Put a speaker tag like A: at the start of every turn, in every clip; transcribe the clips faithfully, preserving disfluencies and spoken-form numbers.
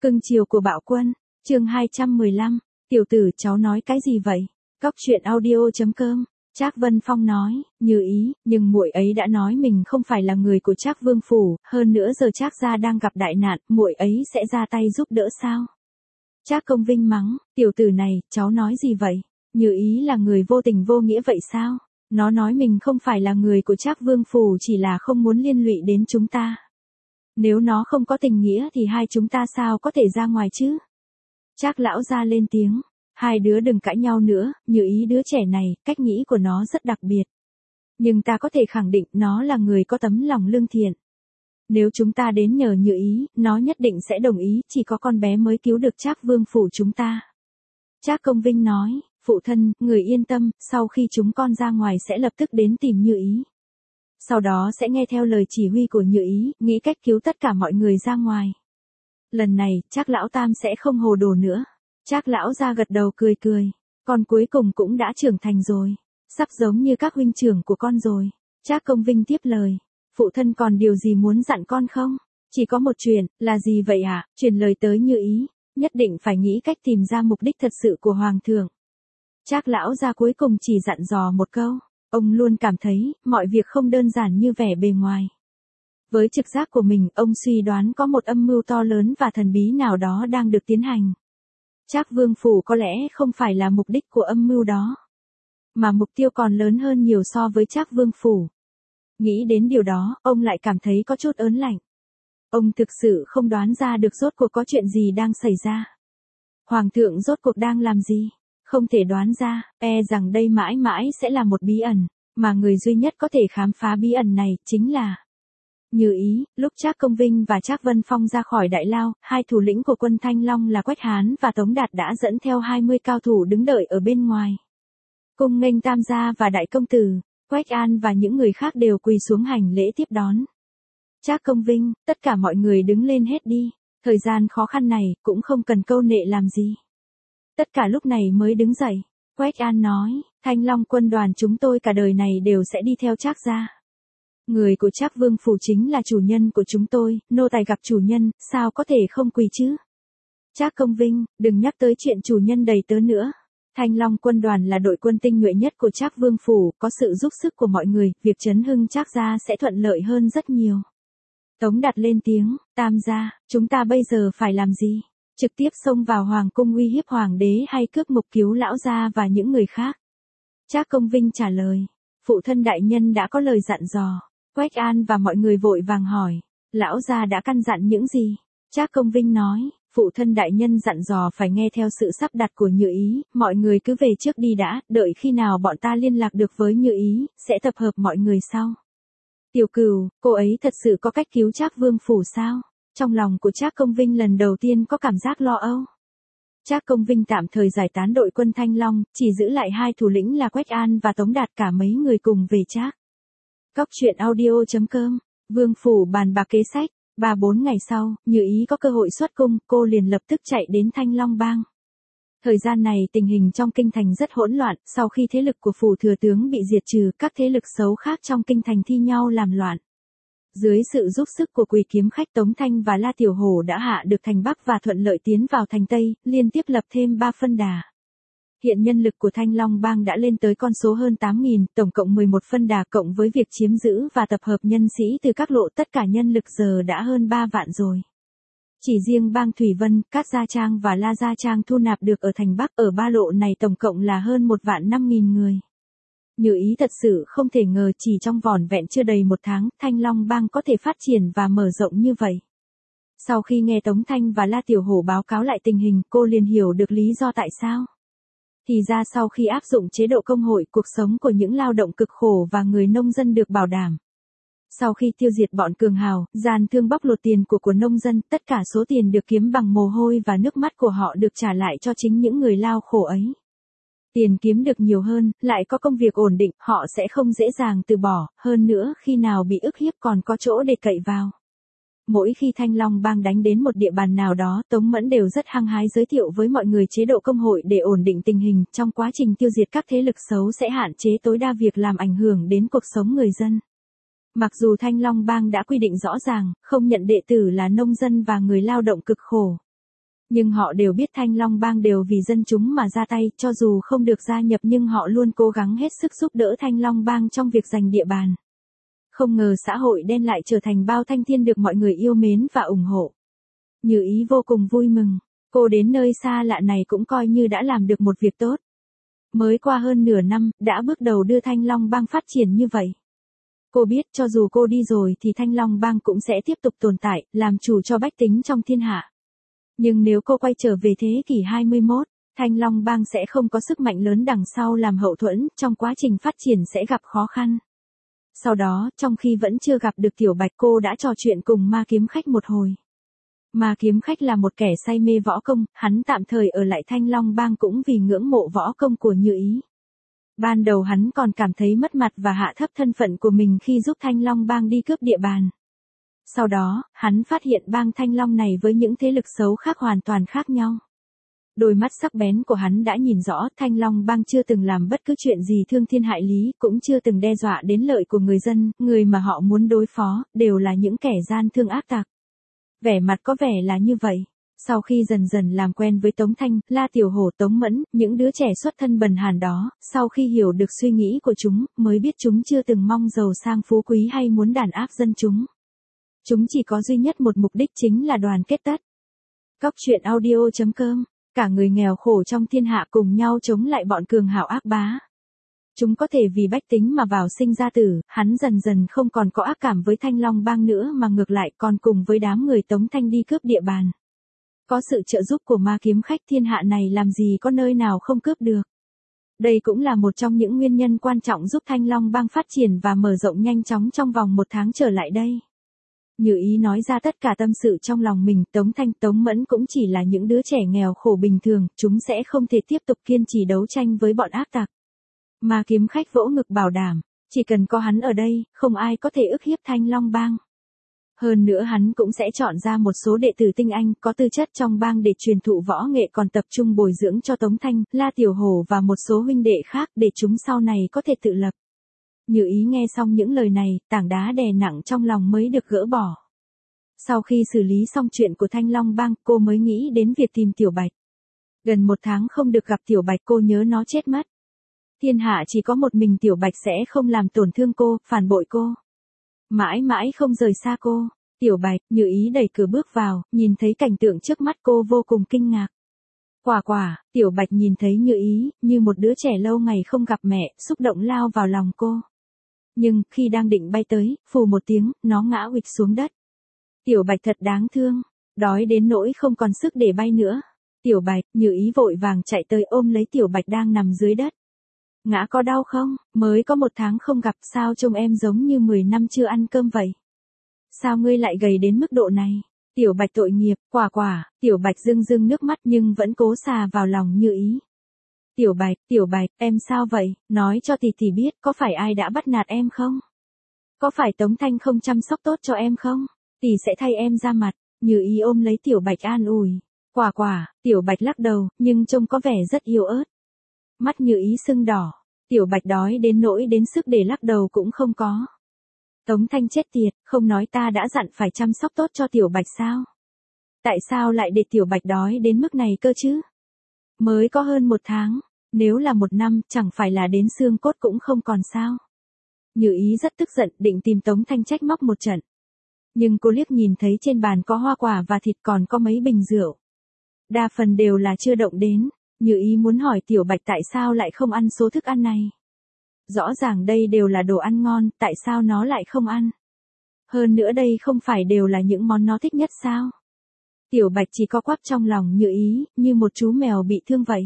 A: Cưng chiều của Bạo Quân, chương hai trăm mười lăm, tiểu tử cháu nói cái gì vậy? Cóc truyện audio.com, Trác Vân Phong nói, Như Ý, nhưng muội ấy đã nói mình không phải là người của Trác Vương phủ, hơn nữa giờ Trác gia đang gặp đại nạn, muội ấy sẽ ra tay giúp đỡ sao? Trác Công Vinh mắng, tiểu tử này, cháu nói gì vậy? Như Ý là người vô tình vô nghĩa vậy sao? Nó nói mình không phải là người của Trác Vương phủ chỉ là không muốn liên lụy đến chúng ta. Nếu nó không có tình nghĩa thì hai chúng ta sao có thể ra ngoài chứ? Trác lão gia lên tiếng, hai đứa đừng cãi nhau nữa, Như Ý đứa trẻ này, cách nghĩ của nó rất đặc biệt. Nhưng ta có thể khẳng định nó là người có tấm lòng lương thiện. Nếu chúng ta đến nhờ Như Ý, nó nhất định sẽ đồng ý, chỉ có con bé mới cứu được Trác Vương phủ chúng ta. Trác Công Vinh nói, phụ thân, người yên tâm, sau khi chúng con ra ngoài sẽ lập tức đến tìm Như Ý. Sau đó sẽ nghe theo lời chỉ huy của Như Ý, nghĩ cách cứu tất cả mọi người ra ngoài. Lần này, Trác lão tam sẽ không hồ đồ nữa. Trác lão gia gật đầu cười cười. Con cuối cùng cũng đã trưởng thành rồi. Sắp giống như các huynh trưởng của con rồi. Trác Công Vinh tiếp lời. Phụ thân còn điều gì muốn dặn con không? Chỉ có một chuyện, là gì vậy ạ? À? Truyền lời tới Như Ý. Nhất định phải nghĩ cách tìm ra mục đích thật sự của Hoàng thượng. Trác lão gia cuối cùng chỉ dặn dò một câu. Ông luôn cảm thấy, mọi việc không đơn giản như vẻ bề ngoài. Với trực giác của mình, ông suy đoán có một âm mưu to lớn và thần bí nào đó đang được tiến hành. Trác Vương phủ có lẽ không phải là mục đích của âm mưu đó. Mà mục tiêu còn lớn hơn nhiều so với Trác Vương phủ. Nghĩ đến điều đó, ông lại cảm thấy có chút ớn lạnh. Ông thực sự không đoán ra được rốt cuộc có chuyện gì đang xảy ra. Hoàng thượng rốt cuộc đang làm gì? Không thể đoán ra, e rằng đây mãi mãi sẽ là một bí ẩn, mà người duy nhất có thể khám phá bí ẩn này chính là Như Ý. Lúc Trác Công Vinh và Trác Vân Phong ra khỏi Đại Lao, hai thủ lĩnh của quân Thanh Long là Quách Hán và Tống Đạt đã dẫn theo hai mươi cao thủ đứng đợi ở bên ngoài. Cung nghênh tam gia và đại công tử, Quách An và những người khác đều quỳ xuống hành lễ tiếp đón. Trác Công Vinh, tất cả mọi người đứng lên hết đi, thời gian khó khăn này cũng không cần câu nệ làm gì. Tất cả lúc này mới đứng dậy. Quách An nói, Thanh Long quân đoàn chúng tôi cả đời này đều sẽ đi theo Trác gia. Người của Trác Vương phủ chính là chủ nhân của chúng tôi, nô tài gặp chủ nhân, sao có thể không quỳ chứ? Trác Công Vinh, đừng nhắc tới chuyện chủ nhân đầy tớ nữa. Thanh Long quân đoàn là đội quân tinh nhuệ nhất của Trác Vương phủ, có sự giúp sức của mọi người, việc trấn hưng Trác gia sẽ thuận lợi hơn rất nhiều. Tống Đạt lên tiếng, tam gia, chúng ta bây giờ phải làm gì? Trực tiếp xông vào hoàng cung uy hiếp hoàng đế hay cướp mục cứu lão gia và những người khác? Trác Công Vinh trả lời, phụ thân đại nhân đã có lời dặn dò. Quách An và mọi người vội vàng hỏi, lão gia đã căn dặn những gì? Trác Công Vinh nói, phụ thân đại nhân dặn dò phải nghe theo sự sắp đặt của Như Ý, mọi người cứ về trước đi đã, đợi khi nào bọn ta liên lạc được với Như Ý, sẽ tập hợp mọi người sau. Tiểu Cửu, cô ấy thật sự có cách cứu Trác Vương phủ sao? Trong lòng của Trác Công Vinh lần đầu tiên có cảm giác lo âu. Trác Công Vinh tạm thời giải tán đội quân Thanh Long, chỉ giữ lại hai thủ lĩnh là Quách An và Tống Đạt, cả mấy người cùng về Trác. Cóc truyện audio.com, Vương phủ bàn bạc kế sách. Ba bốn ngày sau, Như Ý có cơ hội xuất cung, cô liền lập tức chạy đến Thanh Long bang. Thời gian này tình hình trong kinh thành rất hỗn loạn, sau khi thế lực của phủ thừa tướng bị diệt trừ, các thế lực xấu khác trong kinh thành thi nhau làm loạn. Dưới sự giúp sức của Quỳ kiếm khách Tống Thanh và La Tiểu Hổ đã hạ được thành Bắc và thuận lợi tiến vào thành Tây, liên tiếp lập thêm ba phân đà. Hiện nhân lực của Thanh Long bang đã lên tới con số hơn tám nghìn, tổng cộng mười một phân đà, cộng với việc chiếm giữ và tập hợp nhân sĩ từ các lộ, tất cả nhân lực giờ đã hơn ba vạn rồi. Chỉ riêng bang Thủy Vân, Cát Gia Trang và La Gia Trang thu nạp được ở thành Bắc, ở ba lộ này tổng cộng là hơn một vạn năm nghìn người. Như Ý thật sự không thể ngờ chỉ trong vỏn vẹn chưa đầy một tháng, Thanh Long bang có thể phát triển và mở rộng như vậy. Sau khi nghe Tống Thanh và La Tiểu Hổ báo cáo lại tình hình, cô liền hiểu được lý do tại sao. Thì ra sau khi áp dụng chế độ công hội, cuộc sống của những lao động cực khổ và người nông dân được bảo đảm. Sau khi tiêu diệt bọn cường hào, gian thương bóc lột tiền của của nông dân, tất cả số tiền được kiếm bằng mồ hôi và nước mắt của họ được trả lại cho chính những người lao khổ ấy. Tiền kiếm được nhiều hơn, lại có công việc ổn định, họ sẽ không dễ dàng từ bỏ, hơn nữa khi nào bị ức hiếp còn có chỗ để cậy vào. Mỗi khi Thanh Long bang đánh đến một địa bàn nào đó, Tống Mẫn đều rất hăng hái giới thiệu với mọi người chế độ công hội để ổn định tình hình, trong quá trình tiêu diệt các thế lực xấu sẽ hạn chế tối đa việc làm ảnh hưởng đến cuộc sống người dân. Mặc dù Thanh Long bang đã quy định rõ ràng, không nhận đệ tử là nông dân và người lao động cực khổ. Nhưng họ đều biết Thanh Long Bang đều vì dân chúng mà ra tay, cho dù không được gia nhập nhưng họ luôn cố gắng hết sức giúp đỡ Thanh Long Bang trong việc giành địa bàn. Không ngờ xã hội đen lại trở thành bao thanh thiên được mọi người yêu mến và ủng hộ. Như Ý vô cùng vui mừng, cô đến nơi xa lạ này cũng coi như đã làm được một việc tốt. Mới qua hơn nửa năm, đã bước đầu đưa Thanh Long Bang phát triển như vậy. Cô biết cho dù cô đi rồi thì Thanh Long Bang cũng sẽ tiếp tục tồn tại, làm chủ cho bách tính trong thiên hạ. Nhưng nếu cô quay trở về thế kỷ hai mươi mốt, Thanh Long Bang sẽ không có sức mạnh lớn đằng sau làm hậu thuẫn, trong quá trình phát triển sẽ gặp khó khăn. Sau đó, trong khi vẫn chưa gặp được Tiểu Bạch, cô đã trò chuyện cùng Ma Kiếm Khách một hồi. Ma Kiếm Khách là một kẻ say mê võ công, hắn tạm thời ở lại Thanh Long Bang cũng vì ngưỡng mộ võ công của Như Ý. Ban đầu hắn còn cảm thấy mất mặt và hạ thấp thân phận của mình khi giúp Thanh Long Bang đi cướp địa bàn. Sau đó, hắn phát hiện bang Thanh Long này với những thế lực xấu khác hoàn toàn khác nhau. Đôi mắt sắc bén của hắn đã nhìn rõ Thanh Long Bang chưa từng làm bất cứ chuyện gì thương thiên hại lý, cũng chưa từng đe dọa đến lợi của người dân, người mà họ muốn đối phó, đều là những kẻ gian thương ác tặc. Vẻ mặt có vẻ là như vậy. Sau khi dần dần làm quen với Tống Thanh, La Tiểu Hổ, Tống Mẫn, những đứa trẻ xuất thân bần hàn đó, sau khi hiểu được suy nghĩ của chúng, mới biết chúng chưa từng mong giàu sang phú quý hay muốn đàn áp dân chúng. Chúng chỉ có duy nhất một mục đích chính là đoàn kết tất. Cóc truyện audio chấm com, cả người nghèo khổ trong thiên hạ cùng nhau chống lại bọn cường hào ác bá. Chúng có thể vì bách tính mà vào sinh ra tử, hắn dần dần không còn có ác cảm với Thanh Long Bang nữa mà ngược lại còn cùng với đám người Tống Thanh đi cướp địa bàn. Có sự trợ giúp của Ma Kiếm Khách, thiên hạ này làm gì có nơi nào không cướp được. Đây cũng là một trong những nguyên nhân quan trọng giúp Thanh Long Bang phát triển và mở rộng nhanh chóng trong vòng một tháng trở lại đây. Như Ý nói ra tất cả tâm sự trong lòng mình, Tống Thanh, Tống Mẫn cũng chỉ là những đứa trẻ nghèo khổ bình thường, chúng sẽ không thể tiếp tục kiên trì đấu tranh với bọn ác tặc. Ma Kiếm Khách vỗ ngực bảo đảm, chỉ cần có hắn ở đây, không ai có thể ức hiếp Thanh Long Bang. Hơn nữa hắn cũng sẽ chọn ra một số đệ tử tinh anh có tư chất trong bang để truyền thụ võ nghệ, còn tập trung bồi dưỡng cho Tống Thanh, La Tiểu Hổ và một số huynh đệ khác để chúng sau này có thể tự lập. Như Ý nghe xong những lời này, tảng đá đè nặng trong lòng mới được gỡ bỏ. Sau khi xử lý xong chuyện của Thanh Long Bang, cô mới nghĩ đến việc tìm Tiểu Bạch. Gần một tháng không được gặp Tiểu Bạch, cô nhớ nó chết mất. Thiên hạ chỉ có một mình Tiểu Bạch sẽ không làm tổn thương cô, phản bội cô. Mãi mãi không rời xa cô. Tiểu Bạch, Như Ý đẩy cửa bước vào, nhìn thấy cảnh tượng trước mắt cô vô cùng kinh ngạc. Quả quả, Tiểu Bạch nhìn thấy Như Ý, như một đứa trẻ lâu ngày không gặp mẹ, xúc động lao vào lòng cô. Nhưng, khi đang định bay tới, phù một tiếng, nó ngã uịch xuống đất. Tiểu Bạch thật đáng thương, đói đến nỗi không còn sức để bay nữa. Tiểu Bạch, Như Ý vội vàng chạy tới ôm lấy Tiểu Bạch đang nằm dưới đất. Ngã có đau không? Mới có một tháng không gặp, sao trông em giống như mười năm chưa ăn cơm vậy? Sao ngươi lại gầy đến mức độ này? Tiểu Bạch tội nghiệp, quả quả, Tiểu Bạch rưng rưng nước mắt nhưng vẫn cố xà vào lòng Như Ý. Tiểu Bạch, Tiểu Bạch, em sao vậy? Nói cho tỷ tỷ biết, có phải ai đã bắt nạt em không? Có phải Tống Thanh không chăm sóc tốt cho em không? Tỷ sẽ thay em ra mặt. Như Ý ôm lấy Tiểu Bạch an ủi. Quả quả, Tiểu Bạch lắc đầu, nhưng trông có vẻ rất yếu ớt. Mắt Như Ý sưng đỏ. Tiểu Bạch đói đến nỗi đến sức để lắc đầu cũng không có. Tống Thanh chết tiệt, không nói ta đã dặn phải chăm sóc tốt cho Tiểu Bạch sao? Tại sao lại để Tiểu Bạch đói đến mức này cơ chứ? Mới có hơn một tháng, nếu là một năm, chẳng phải là đến xương cốt cũng không còn sao? Như Ý rất tức giận, định tìm Tống Thanh trách móc một trận. Nhưng cô liếc nhìn thấy trên bàn có hoa quả và thịt, còn có mấy bình rượu. Đa phần đều là chưa động đến. Như Ý muốn hỏi Tiểu Bạch tại sao lại không ăn số thức ăn này. Rõ ràng đây đều là đồ ăn ngon, tại sao nó lại không ăn? Hơn nữa đây không phải đều là những món nó thích nhất sao? Tiểu Bạch chỉ có quắp trong lòng Như Ý, như một chú mèo bị thương vậy.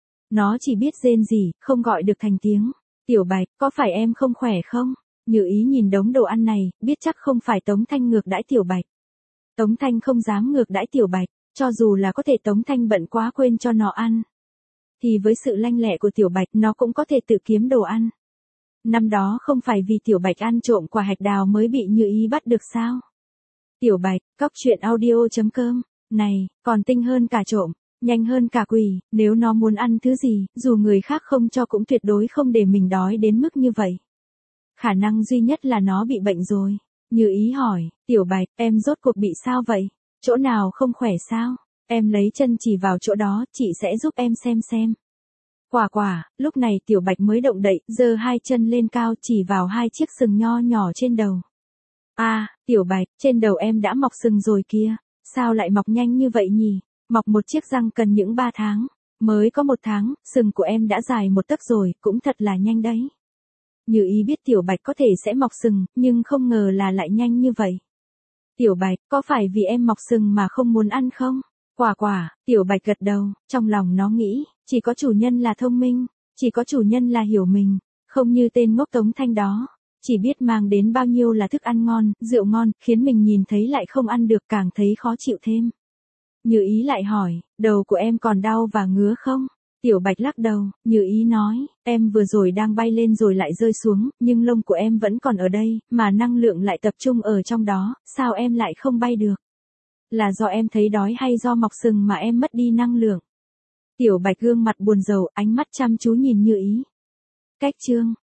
A: Nó chỉ biết rên rỉ, không gọi được thành tiếng. Tiểu Bạch, có phải em không khỏe không? Như Ý nhìn đống đồ ăn này, biết chắc không phải Tống Thanh ngược đãi Tiểu Bạch. Tống Thanh không dám ngược đãi Tiểu Bạch, cho dù là có thể Tống Thanh bận quá quên cho nó ăn. Thì với sự lanh lẹ của Tiểu Bạch, nó cũng có thể tự kiếm đồ ăn. Năm đó không phải vì Tiểu Bạch ăn trộm quả hạch đào mới bị Như Ý bắt được sao? Tiểu Bạch, cóc truyện audio chấm com, này, còn tinh hơn cả trộm, nhanh hơn cả quỷ, nếu nó muốn ăn thứ gì, dù người khác không cho cũng tuyệt đối không để mình đói đến mức như vậy. Khả năng duy nhất là nó bị bệnh rồi. Như Ý hỏi, Tiểu Bạch, em rốt cuộc bị sao vậy? Chỗ nào không khỏe sao? Em lấy chân chỉ vào chỗ đó, chị sẽ giúp em xem xem. Quả quả, lúc này Tiểu Bạch mới động đậy, giơ hai chân lên cao chỉ vào hai chiếc sừng nho nhỏ trên đầu. À, Tiểu Bạch, trên đầu em đã mọc sừng rồi kia, sao lại mọc nhanh như vậy nhỉ? Mọc một chiếc răng cần những ba tháng, mới có một tháng, sừng của em đã dài một tấc rồi, cũng thật là nhanh đấy. Như Ý biết Tiểu Bạch có thể sẽ mọc sừng, nhưng không ngờ là lại nhanh như vậy. Tiểu Bạch, có phải vì em mọc sừng mà không muốn ăn không? Quả quả, Tiểu Bạch gật đầu, trong lòng nó nghĩ, chỉ có chủ nhân là thông minh, chỉ có chủ nhân là hiểu mình, không như tên ngốc Tống Thanh đó, chỉ biết mang đến bao nhiêu là thức ăn ngon, rượu ngon, khiến mình nhìn thấy lại không ăn được càng thấy khó chịu thêm. Như Ý lại hỏi, đầu của em còn đau và ngứa không? Tiểu Bạch lắc đầu, Như Ý nói, em vừa rồi đang bay lên rồi lại rơi xuống, nhưng lông của em vẫn còn ở đây, mà năng lượng lại tập trung ở trong đó, sao em lại không bay được? Là do em thấy đói hay do mọc sừng mà em mất đi năng lượng? Tiểu Bạch gương mặt buồn rầu, ánh mắt chăm chú nhìn Như Ý. Cách chương